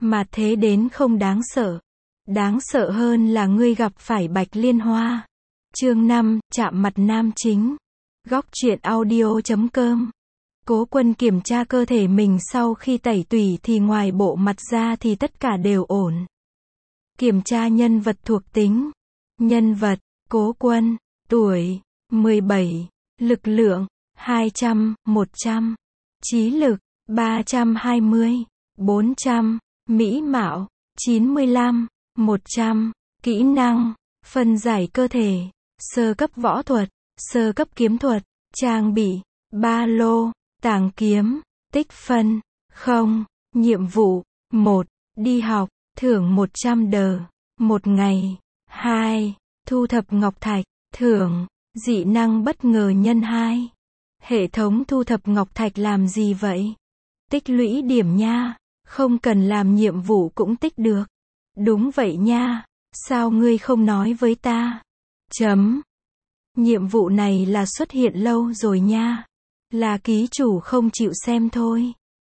Mà thế đến không đáng sợ. Đáng sợ hơn là ngươi gặp phải Bạch Liên Hoa. Chương 5, chạm mặt nam chính. Góc truyện audio.com. Cố Quân kiểm tra cơ thể mình sau khi tẩy tủy thì ngoài bộ mặt ra thì tất cả đều ổn. Kiểm tra nhân vật thuộc tính. Nhân vật, Cố Quân, tuổi, 17, lực lượng, 200, 100, trí lực, 320, 400, mỹ mạo, 95, 100, kỹ năng, phân giải cơ thể, sơ cấp võ thuật, sơ cấp kiếm thuật, trang bị, ba lô, tàng kiếm, tích phân, 0, nhiệm vụ, 1, đi học, thưởng 100 đờ, một ngày, 2, thu thập ngọc thạch, thưởng, dị năng bất ngờ nhân 2. Hệ thống thu thập ngọc thạch làm gì vậy? Tích lũy điểm nha, không cần làm nhiệm vụ cũng tích được. Đúng vậy nha, sao ngươi không nói với ta? Nhiệm vụ này là xuất hiện lâu rồi nha. Là ký chủ không chịu xem thôi.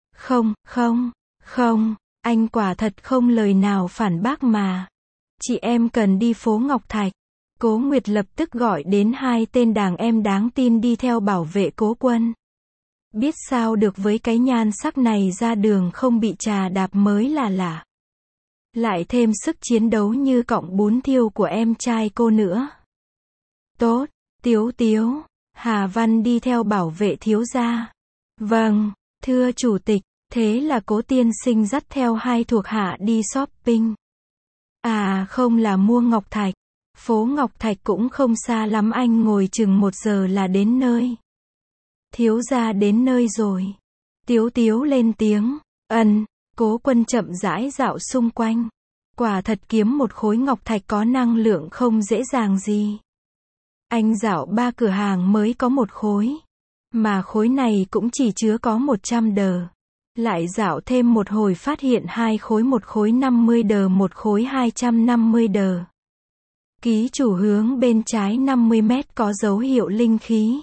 Không, anh quả thật không lời nào phản bác mà. Chị em cần đi phố Ngọc Thạch. Cố Nguyệt lập tức gọi đến 2 tên đàn em đáng tin đi theo bảo vệ Cố Quân. Biết sao được với cái nhan sắc này ra đường không bị trà đạp mới là lạ. Lại thêm sức chiến đấu như cọng bún thiêu của em trai cô nữa. Tốt, Tiếu, Hà Văn đi theo bảo vệ thiếu gia. Vâng, thưa chủ tịch, thế là Cố tiên sinh dắt theo 2 thuộc hạ đi shopping. À không, là mua ngọc thạch. Phố Ngọc Thạch cũng không xa lắm, anh ngồi chừng 1 giờ là đến nơi. Thiếu gia đến nơi rồi. Tiếu lên tiếng. Cố Quân chậm rãi dạo xung quanh. Quả thật kiếm một khối ngọc thạch có năng lượng không dễ dàng gì. Anh dạo 3 cửa hàng mới có 1 khối. Mà khối này cũng chỉ chứa có 100 đờ. Lại dạo thêm một hồi phát hiện 2 khối, 1 khối 50 đờ, 1 khối 250 đờ. Ký chủ hướng bên trái 50 mét có dấu hiệu linh khí.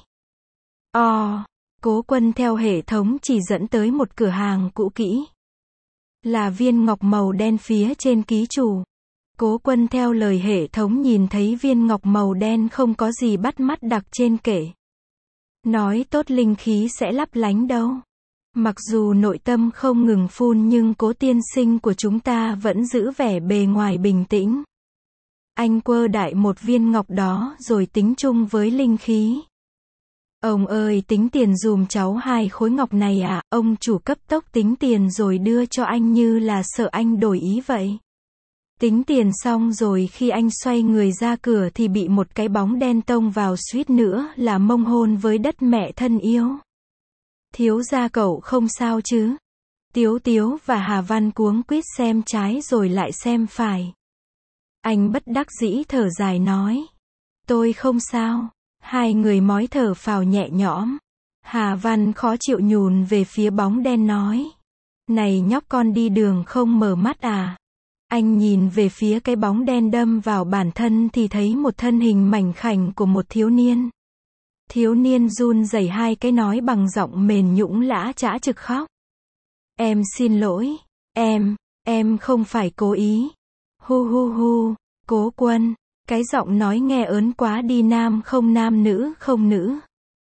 Cố Quân theo hệ thống chỉ dẫn tới một cửa hàng cũ kỹ. Là viên ngọc màu đen phía trên ký chủ. Cố Quân theo lời hệ thống nhìn thấy viên ngọc màu đen không có gì bắt mắt đặt trên kệ. Nói tốt linh khí sẽ lấp lánh đâu. Mặc dù nội tâm không ngừng phun nhưng Cố tiên sinh của chúng ta vẫn giữ vẻ bề ngoài bình tĩnh. Anh quơ đại một viên ngọc đó rồi tính chung với linh khí. Ông ơi, tính tiền dùm cháu 2 khối ngọc này ạ. Ông chủ cấp tốc tính tiền rồi đưa cho anh như là sợ anh đổi ý vậy. Tính tiền xong rồi khi anh xoay người ra cửa thì bị một cái bóng đen tông vào, suýt nữa là mông hôn với đất mẹ thân yêu. Thiếu gia cậu không sao chứ? Tiếu và Hà Văn cuống quýt xem trái rồi lại xem phải. Anh bất đắc dĩ thở dài nói. Tôi không sao. 2 người mói thở phào nhẹ nhõm. Hà Văn khó chịu nhùn về phía bóng đen nói. Này nhóc, con đi đường không mở mắt à? Anh nhìn về phía cái bóng đen đâm vào bản thân thì thấy một thân hình mảnh khảnh của một thiếu niên. Thiếu niên run rẩy 2 cái nói bằng giọng mềm nhũn lã chã trực khóc. Em xin lỗi, em không phải cố ý. Hu, Cố Quân, cái giọng nói nghe ớn quá đi, nam không nam, nữ không nữ.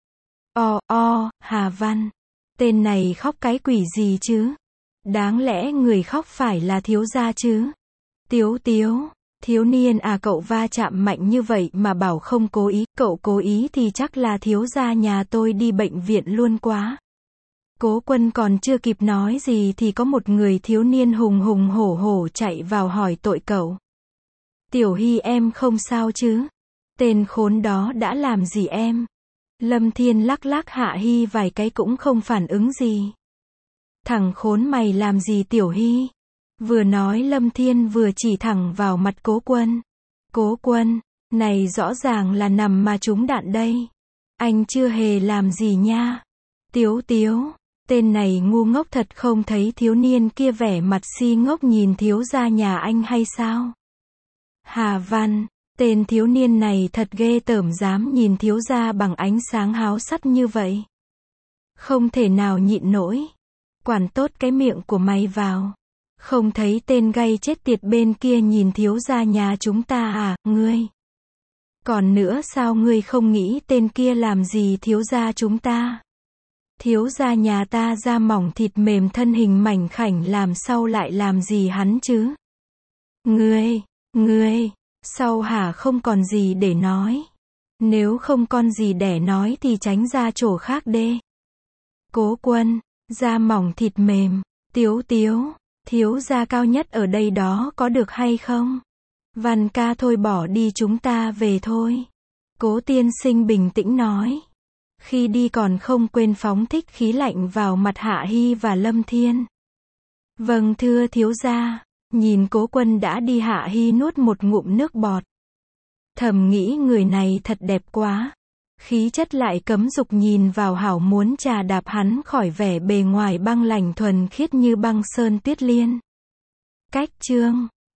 Hà Văn, tên này khóc cái quỷ gì chứ? Đáng lẽ người khóc phải là thiếu gia chứ? Tiếu, thiếu niên à, cậu va chạm mạnh như vậy mà bảo không cố ý, cậu cố ý thì chắc là thiếu gia nhà tôi đi bệnh viện luôn quá. Cố Quân còn chưa kịp nói gì thì có một người thiếu niên hùng hổ chạy vào hỏi tội cậu. Tiểu Hy, em không sao chứ? Tên khốn đó đã làm gì em? Lâm Thiên lắc Hạ Hy vài cái cũng không phản ứng gì. Thằng khốn mày làm gì Tiểu Hy? Vừa nói Lâm Thiên vừa chỉ thẳng vào mặt Cố Quân. Cố Quân, này rõ ràng là nằm mà trúng đạn đây. Anh chưa hề làm gì nha. Tiếu, tên này ngu ngốc thật, không thấy thiếu niên kia vẻ mặt si ngốc nhìn thiếu gia nhà anh hay sao? Hà Văn, tên thiếu niên này thật ghê tởm, dám nhìn thiếu gia bằng ánh sáng háo sắt như vậy. Không thể nào nhịn nổi. Quản tốt cái miệng của mày vào. Không thấy tên gay chết tiệt bên kia nhìn thiếu gia nhà chúng ta à, ngươi? Còn nữa sao ngươi không nghĩ tên kia làm gì thiếu gia chúng ta? Thiếu gia nhà ta da mỏng thịt mềm thân hình mảnh khảnh làm sao lại làm gì hắn chứ? Ngươi, sau hả không còn gì để nói. Nếu không con gì để nói thì tránh ra chỗ khác đê. Cố Quân, da mỏng thịt mềm, Tiếu, thiếu gia cao nhất ở đây đó có được hay không? Văn ca thôi bỏ đi chúng ta về thôi. Cố tiên sinh bình tĩnh nói. Khi đi còn không quên phóng thích khí lạnh vào mặt Hạ Hy và Lâm Thiên. Vâng thưa thiếu gia. Nhìn Cố Quân đã đi, Hạ Hy nuốt một ngụm nước bọt. Thầm nghĩ người này thật đẹp quá. Khí chất lại cấm dục, nhìn vào hảo muốn chà đạp hắn khỏi vẻ bề ngoài băng lạnh thuần khiết như băng sơn tuyết liên. Cách chương